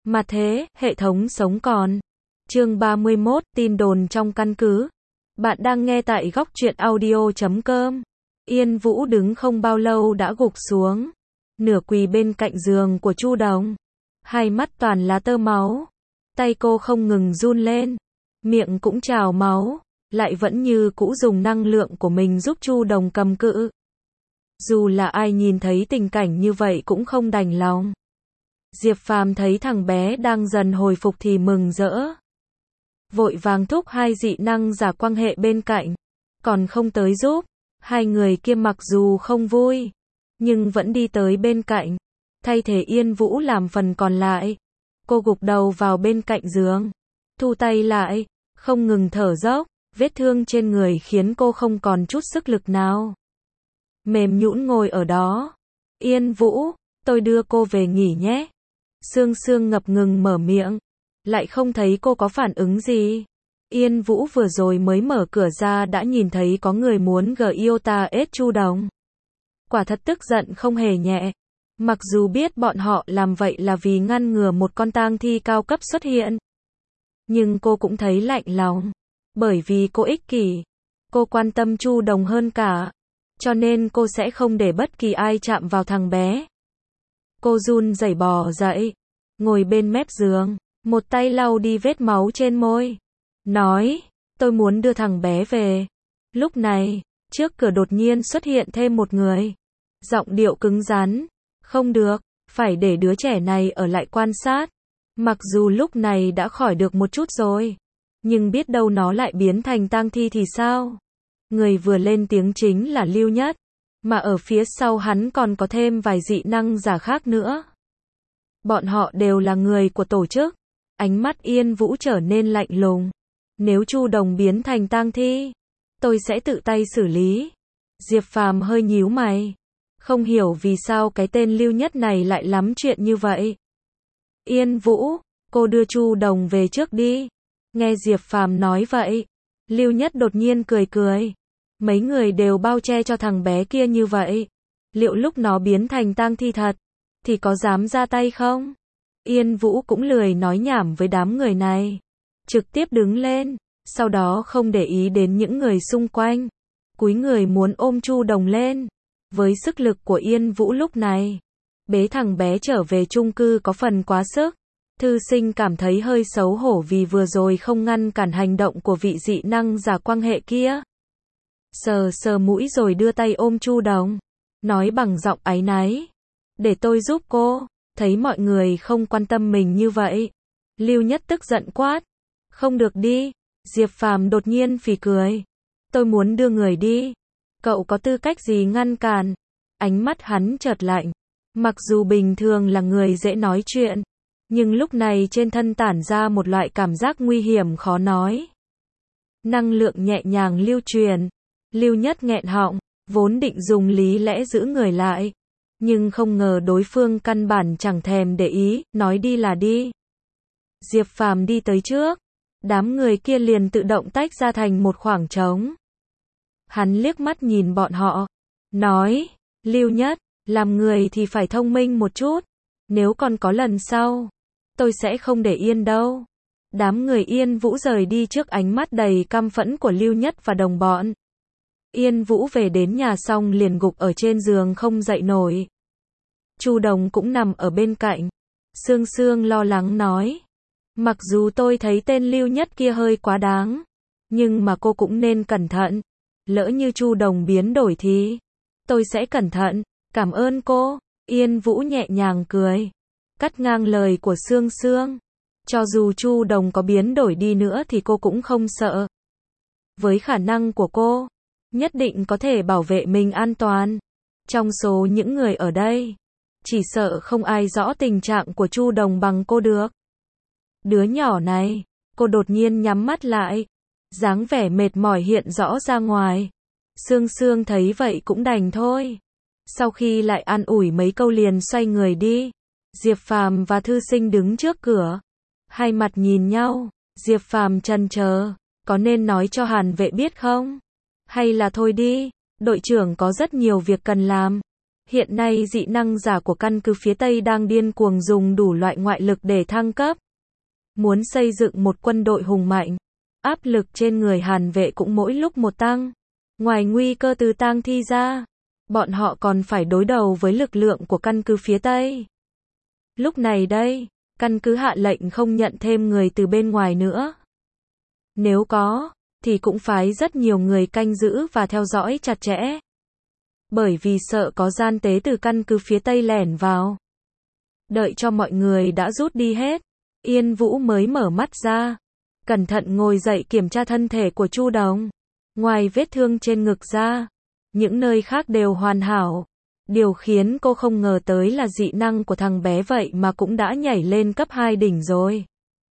Mà thế, hệ thống sống còn. Chương 31, tin đồn trong căn cứ. Bạn đang nghe tại góc truyện audio.com. Yên Vũ đứng không bao lâu đã gục xuống, nửa quỳ bên cạnh giường của Chu Đồng. Hai mắt toàn là tơ máu. Tay cô không ngừng run lên, miệng cũng trào máu, lại vẫn như cũ dùng năng lượng của mình giúp Chu Đồng cầm cự. Dù là ai nhìn thấy tình cảnh như vậy cũng không đành lòng. Diệp Phàm thấy thằng bé đang dần hồi phục thì mừng rỡ. Vội vàng thúc hai dị năng giả quan hệ bên cạnh, còn không tới giúp. Hai người kia mặc dù không vui, nhưng vẫn đi tới bên cạnh, thay thế Yên Vũ làm phần còn lại. Cô gục đầu vào bên cạnh giường, thu tay lại, không ngừng thở dốc, vết thương trên người khiến cô không còn chút sức lực nào. Mềm nhũn ngồi ở đó. Yên Vũ, tôi đưa cô về nghỉ nhé. Sương Sương ngập ngừng mở miệng, lại không thấy cô có phản ứng gì. Yên Vũ vừa rồi mới mở cửa ra đã nhìn thấy có người muốn ết Chu Đồng. Quả thật tức giận không hề nhẹ. Mặc dù biết bọn họ làm vậy là vì ngăn ngừa một con tang thi cao cấp xuất hiện, nhưng cô cũng thấy lạnh lòng. Bởi vì cô ích kỷ, cô quan tâm Chu Đồng hơn cả, cho nên cô sẽ không để bất kỳ ai chạm vào thằng bé. Cô run rẩy bò dậy, ngồi bên mép giường, một tay lau đi vết máu trên môi, nói, tôi muốn đưa thằng bé về. Lúc này, trước cửa đột nhiên xuất hiện thêm một người. Giọng điệu cứng rắn, không được, phải để đứa trẻ này ở lại quan sát. Mặc dù lúc này đã khỏi được một chút rồi, nhưng biết đâu nó lại biến thành tang thi thì sao? Người vừa lên tiếng chính là Lưu Nhất, mà ở phía sau hắn còn có thêm vài dị năng giả khác nữa. Bọn họ đều là người của tổ chức. Ánh mắt Yên Vũ trở nên lạnh lùng. Nếu Chu Đồng biến thành tang thi, tôi sẽ tự tay xử lý. Diệp Phàm hơi nhíu mày, không hiểu vì sao cái tên Lưu Nhất này lại lắm chuyện như vậy. Yên Vũ, cô đưa Chu Đồng về trước đi. Nghe Diệp Phàm nói vậy, Lưu Nhất đột nhiên cười cười. Mấy người đều bao che cho thằng bé kia như vậy, liệu lúc nó biến thành tang thi thật, thì có dám ra tay không? Yên Vũ cũng lười nói nhảm với đám người này, trực tiếp đứng lên, sau đó không để ý đến những người xung quanh, cúi người muốn ôm Chu Đồng lên. Với sức lực của Yên Vũ lúc này, bế thằng bé trở về chung cư có phần quá sức. Thư Sinh cảm thấy hơi xấu hổ vì vừa rồi không ngăn cản hành động của vị dị năng giả quan hệ kia. Sờ sờ mũi rồi đưa tay ôm Chu Đồng, nói bằng giọng áy náy, để tôi giúp cô. Thấy mọi người không quan tâm mình như vậy, Lưu Nhất tức giận quát, không được đi. Diệp Phàm đột nhiên phì cười, tôi muốn đưa người đi, cậu có tư cách gì ngăn cản? Ánh mắt hắn chợt lạnh, mặc dù bình thường là người dễ nói chuyện, nhưng lúc này trên thân tản ra một loại cảm giác nguy hiểm khó nói. Năng lượng nhẹ nhàng lưu truyền. Lưu Nhất nghẹn họng, vốn định dùng lý lẽ giữ người lại, nhưng không ngờ đối phương căn bản chẳng thèm để ý, nói đi là đi. Diệp Phàm đi tới trước, đám người kia liền tự động tách ra thành một khoảng trống. Hắn liếc mắt nhìn bọn họ, nói, Lưu Nhất, làm người thì phải thông minh một chút, nếu còn có lần sau, tôi sẽ không để yên đâu. Đám người Yên Vũ rời đi trước ánh mắt đầy căm phẫn của Lưu Nhất và đồng bọn. Yên Vũ về đến nhà xong liền gục ở trên giường không dậy nổi. Chu Đồng cũng nằm ở bên cạnh. Sương Sương lo lắng nói, mặc dù tôi thấy tên Lưu Nhất kia hơi quá đáng, nhưng mà cô cũng nên cẩn thận. Lỡ như Chu Đồng biến đổi thì tôi sẽ cẩn thận. Cảm ơn cô. Yên Vũ nhẹ nhàng cười, cắt ngang lời của Sương Sương. Cho dù Chu Đồng có biến đổi đi nữa thì cô cũng không sợ. Với khả năng của cô, nhất định có thể bảo vệ mình an toàn. Trong số những người ở đây, chỉ sợ không ai rõ tình trạng của Chu Đồng bằng cô được. Đứa nhỏ này, cô đột nhiên nhắm mắt lại, dáng vẻ mệt mỏi hiện rõ ra ngoài. Sương Sương thấy vậy cũng đành thôi. Sau khi lại an ủi mấy câu liền xoay người đi. Diệp Phàm và Thư Sinh đứng trước cửa, hai mặt nhìn nhau. Diệp Phàm chần chờ, có nên nói cho Hàn Vệ biết không? Hay là thôi đi, đội trưởng có rất nhiều việc cần làm. Hiện nay dị năng giả của căn cứ phía Tây đang điên cuồng dùng đủ loại ngoại lực để thăng cấp. Muốn xây dựng một quân đội hùng mạnh. Áp lực trên người Hàn Vệ cũng mỗi lúc một tăng. Ngoài nguy cơ từ tang thi ra, bọn họ còn phải đối đầu với lực lượng của căn cứ phía Tây. Lúc này đây, căn cứ hạ lệnh không nhận thêm người từ bên ngoài nữa. Nếu có, thì cũng phái rất nhiều người canh giữ và theo dõi chặt chẽ. Bởi vì sợ có gian tế từ căn cứ phía Tây lẻn vào. Đợi cho mọi người đã rút đi hết, Yên Vũ mới mở mắt ra. Cẩn thận ngồi dậy kiểm tra thân thể của Chu Đồng. Ngoài vết thương trên ngực ra, những nơi khác đều hoàn hảo. Điều khiến cô không ngờ tới là dị năng của thằng bé vậy mà cũng đã nhảy lên cấp 2 đỉnh rồi.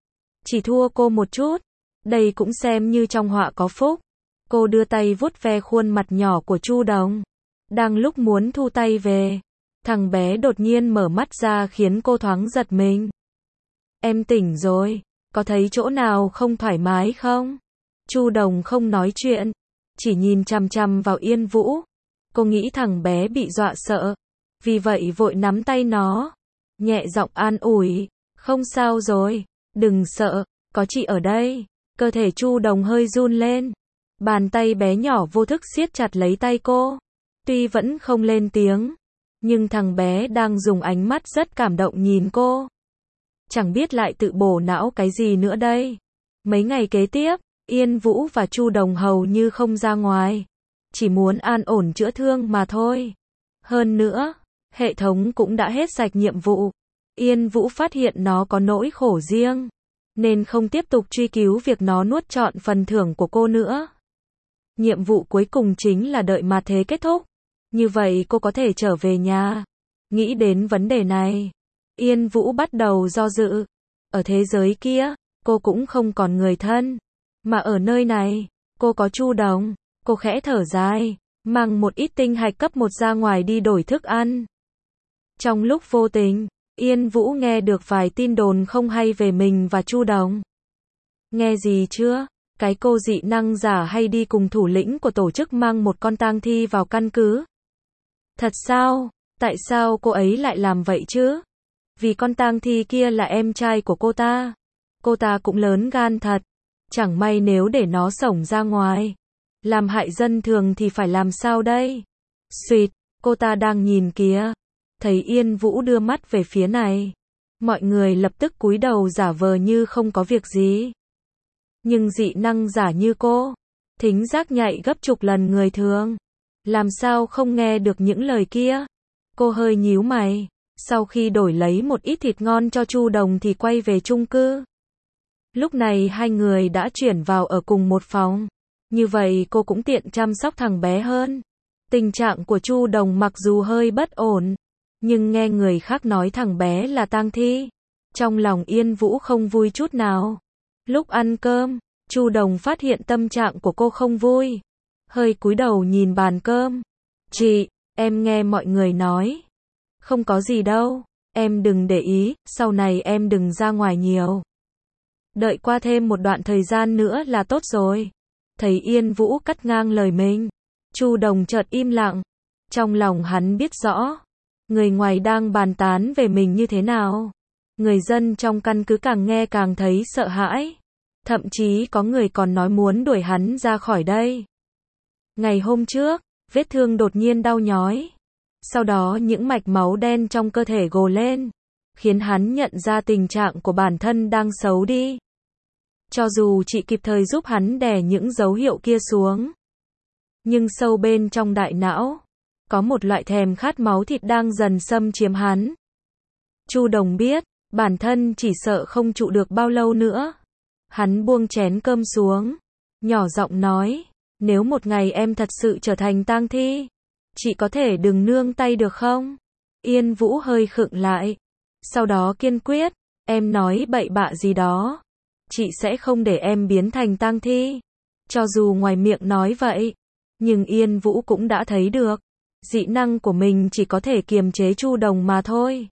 Chỉ thua cô một chút, đây cũng xem như trong họa có phúc. Cô đưa tay vuốt ve khuôn mặt nhỏ của Chu Đồng. Đang lúc muốn thu tay về, thằng bé đột nhiên mở mắt ra khiến cô thoáng giật mình. Em tỉnh rồi, có thấy chỗ nào không thoải mái không? Chu Đồng không nói chuyện, chỉ nhìn chằm chằm vào Yên Vũ. Cô nghĩ thằng bé bị dọa sợ, vì vậy vội nắm tay nó, nhẹ giọng an ủi, không sao rồi, đừng sợ, có chị ở đây. Cơ thể Chu Đồng hơi run lên, bàn tay bé nhỏ vô thức siết chặt lấy tay cô. Tuy vẫn không lên tiếng, nhưng thằng bé đang dùng ánh mắt rất cảm động nhìn cô. Chẳng biết lại tự bổ não cái gì nữa đây. Mấy ngày kế tiếp, Yên Vũ và Chu Đồng hầu như không ra ngoài. Chỉ muốn an ổn chữa thương mà thôi. Hơn nữa, hệ thống cũng đã hết sạch nhiệm vụ. Yên Vũ phát hiện nó có nỗi khổ riêng, nên không tiếp tục truy cứu việc nó nuốt trọn phần thưởng của cô nữa. Nhiệm vụ cuối cùng chính là đợi mà thế kết thúc. Như vậy cô có thể trở về nhà. Nghĩ đến vấn đề này, Yên Vũ bắt đầu do dự. Ở thế giới kia, cô cũng không còn người thân. Mà ở nơi này, cô có Chu Đồng. Cô khẽ thở dài, mang một ít tinh hạch cấp 1 ra ngoài đi đổi thức ăn. Trong lúc vô tình, Yên Vũ nghe được vài tin đồn không hay về mình và Chu Đồng. Nghe gì chưa? Cái cô dị năng giả hay đi cùng thủ lĩnh của tổ chức mang một con tang thi vào căn cứ. Thật sao? Tại sao cô ấy lại làm vậy chứ? Vì con tang thi kia là em trai của cô ta. Cô ta cũng lớn gan thật. Chẳng may nếu để nó xổng ra ngoài, làm hại dân thường thì phải làm sao đây? Xuyệt, cô ta đang nhìn kìa. Thấy Yên Vũ đưa mắt về phía này, mọi người lập tức cúi đầu giả vờ như không có việc gì. Nhưng dị năng giả như cô, thính giác nhạy gấp chục lần người thường, làm sao không nghe được những lời kia? Cô hơi nhíu mày, sau khi đổi lấy một ít thịt ngon cho Chu Đồng thì quay về chung cư. Lúc này hai người đã chuyển vào ở cùng một phòng, như vậy cô cũng tiện chăm sóc thằng bé hơn. Tình trạng của Chu Đồng mặc dù hơi bất ổn, nhưng nghe người khác nói thằng bé là tang thi, trong lòng Yên Vũ không vui chút nào. Lúc ăn cơm, Chu Đồng phát hiện tâm trạng của cô không vui, hơi cúi đầu nhìn bàn cơm. Chị, em nghe mọi người nói. Không có gì đâu, em đừng để ý, sau này em đừng ra ngoài nhiều. Đợi qua thêm một đoạn thời gian nữa là tốt rồi. Thấy Yên Vũ cắt ngang lời mình, Chu Đồng chợt im lặng. Trong lòng hắn biết rõ, người ngoài đang bàn tán về mình như thế nào. Người dân trong căn cứ càng nghe càng thấy sợ hãi. Thậm chí có người còn nói muốn đuổi hắn ra khỏi đây. Ngày hôm trước, vết thương đột nhiên đau nhói. Sau đó những mạch máu đen trong cơ thể gồ lên, khiến hắn nhận ra tình trạng của bản thân đang xấu đi. Cho dù chị kịp thời giúp hắn đè những dấu hiệu kia xuống, nhưng sâu bên trong đại não, có một loại thèm khát máu thịt đang dần xâm chiếm hắn. Chu Đồng biết, bản thân chỉ sợ không trụ được bao lâu nữa. Hắn buông chén cơm xuống, nhỏ giọng nói, nếu một ngày em thật sự trở thành tang thi, chị có thể đừng nương tay được không? Yên Vũ hơi khựng lại, sau đó kiên quyết, em nói bậy bạ gì đó, chị sẽ không để em biến thành tang thi. Cho dù ngoài miệng nói vậy, nhưng Yên Vũ cũng đã thấy được, dị năng của mình chỉ có thể kiềm chế Chu Đồng mà thôi.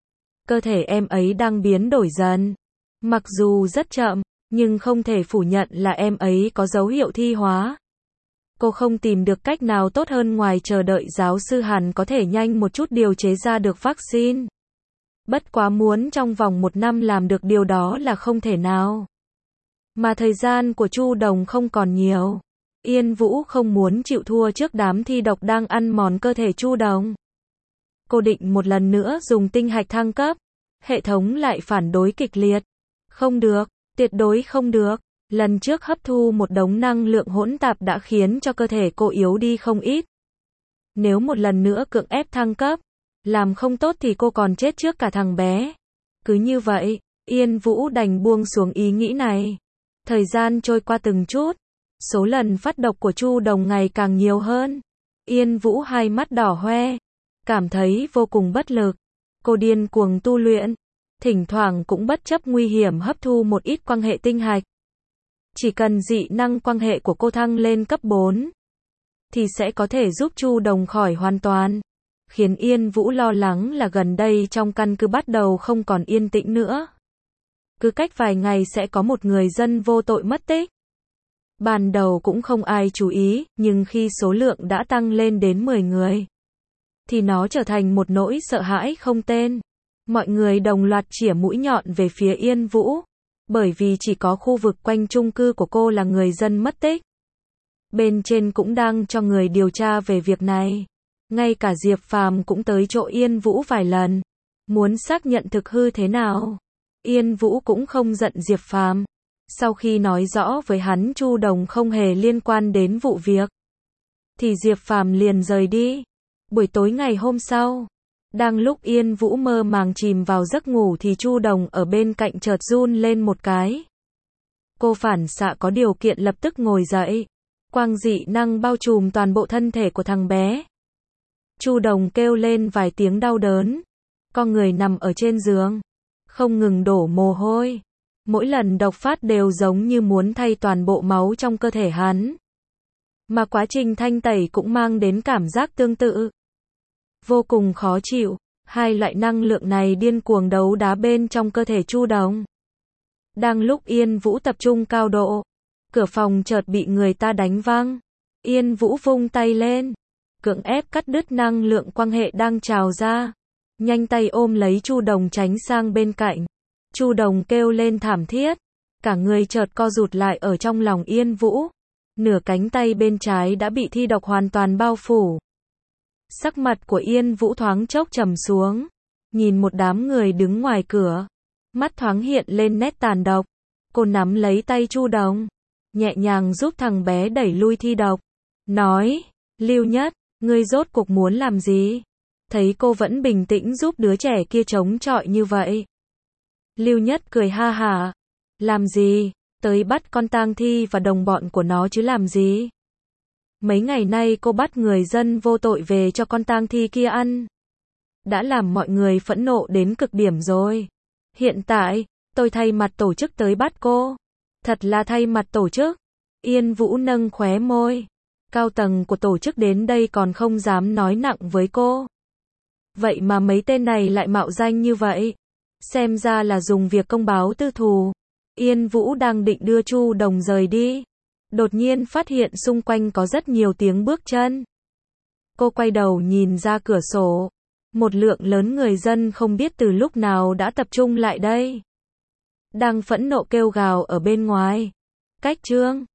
Cơ thể em ấy đang biến đổi dần, mặc dù rất chậm, nhưng không thể phủ nhận là em ấy có dấu hiệu thi hóa. Cô không tìm được cách nào tốt hơn ngoài chờ đợi giáo sư Hàn có thể nhanh một chút điều chế ra được vaccine. Bất quá muốn trong vòng 1 năm làm được điều đó là không thể nào. Mà thời gian của Chu Đồng không còn nhiều. Yên Vũ không muốn chịu thua trước đám thi độc đang ăn mòn cơ thể Chu Đồng. Cô định một lần nữa dùng tinh hạch thăng cấp. Hệ thống lại phản đối kịch liệt. Không được, tuyệt đối không được. Lần trước hấp thu một đống năng lượng hỗn tạp đã khiến cho cơ thể cô yếu đi không ít. Nếu một lần nữa cưỡng ép thăng cấp, làm không tốt thì cô còn chết trước cả thằng bé. Cứ như vậy, Yên Vũ đành buông xuống ý nghĩ này. Thời gian trôi qua từng chút, số lần phát độc của Chu Đồng ngày càng nhiều hơn. Yên Vũ hai mắt đỏ hoe, cảm thấy vô cùng bất lực. Cô điên cuồng tu luyện, thỉnh thoảng cũng bất chấp nguy hiểm hấp thu một ít quang hệ tinh hạch. Chỉ cần dị năng quang hệ của cô thăng lên cấp 4, thì sẽ có thể giúp Chu Đồng khỏi hoàn toàn. Khiến Yên Vũ lo lắng là gần đây trong căn cứ bắt đầu không còn yên tĩnh nữa. Cứ cách vài ngày sẽ có một người dân vô tội mất tích. Ban đầu cũng không ai chú ý, nhưng khi số lượng đã tăng lên đến 10 người, thì nó trở thành một nỗi sợ hãi không tên. Mọi người đồng loạt chĩa mũi nhọn về phía Yên Vũ, bởi vì chỉ có khu vực quanh chung cư của cô là người dân mất tích. Bên trên cũng đang cho người điều tra về việc này. Ngay cả Diệp Phàm cũng tới chỗ Yên Vũ vài lần, muốn xác nhận thực hư thế nào. Yên Vũ cũng không giận Diệp Phàm. Sau khi nói rõ với hắn Chu Đồng không hề liên quan đến vụ việc, thì Diệp Phàm liền rời đi. Buổi tối ngày hôm sau, đang lúc Yên Vũ mơ màng chìm vào giấc ngủ thì Chu Đồng ở bên cạnh chợt run lên một cái. Cô phản xạ có điều kiện lập tức ngồi dậy. Quang dị năng bao trùm toàn bộ thân thể của thằng bé. Chu Đồng kêu lên vài tiếng đau đớn. Con người nằm ở trên giường, không ngừng đổ mồ hôi. Mỗi lần độc phát đều giống như muốn thay toàn bộ máu trong cơ thể hắn. Mà quá trình thanh tẩy cũng mang đến cảm giác tương tự. Vô cùng khó chịu, hai loại năng lượng này điên cuồng đấu đá bên trong cơ thể Chu Đồng. Đang lúc Yên Vũ tập trung cao độ, cửa phòng chợt bị người ta đánh văng. Yên Vũ vung tay lên, cưỡng ép cắt đứt năng lượng quang hệ đang trào ra. Nhanh tay ôm lấy Chu Đồng tránh sang bên cạnh. Chu Đồng kêu lên thảm thiết, cả người chợt co rụt lại ở trong lòng Yên Vũ. Nửa cánh tay bên trái đã bị thi độc hoàn toàn bao phủ. Sắc mặt của Yên Vũ thoáng chốc trầm xuống, nhìn một đám người đứng ngoài cửa, mắt thoáng hiện lên nét tàn độc. Cô nắm lấy tay Chu Đồng, nhẹ nhàng giúp thằng bé đẩy lui thi độc, nói, Lưu Nhất, ngươi rốt cuộc muốn làm gì? Thấy cô vẫn bình tĩnh giúp đứa trẻ kia chống chọi như vậy. Lưu Nhất cười ha hả, làm gì, tới bắt con tang thi và đồng bọn của nó chứ làm gì? Mấy ngày nay cô bắt người dân vô tội về cho con tang thi kia ăn, đã làm mọi người phẫn nộ đến cực điểm rồi. Hiện tại, tôi thay mặt tổ chức tới bắt cô. Thật là thay mặt tổ chức. Yên Vũ nâng khóe môi. Cao tầng của tổ chức đến đây còn không dám nói nặng với cô. Vậy mà mấy tên này lại mạo danh như vậy. Xem ra là dùng việc công báo tư thù. Yên Vũ đang định đưa Chu Đồng rời đi. Đột nhiên phát hiện xung quanh có rất nhiều tiếng bước chân. Cô quay đầu nhìn ra cửa sổ. Một lượng lớn người dân không biết từ lúc nào đã tập trung lại đây. Đang phẫn nộ kêu gào ở bên ngoài. Cách Trương.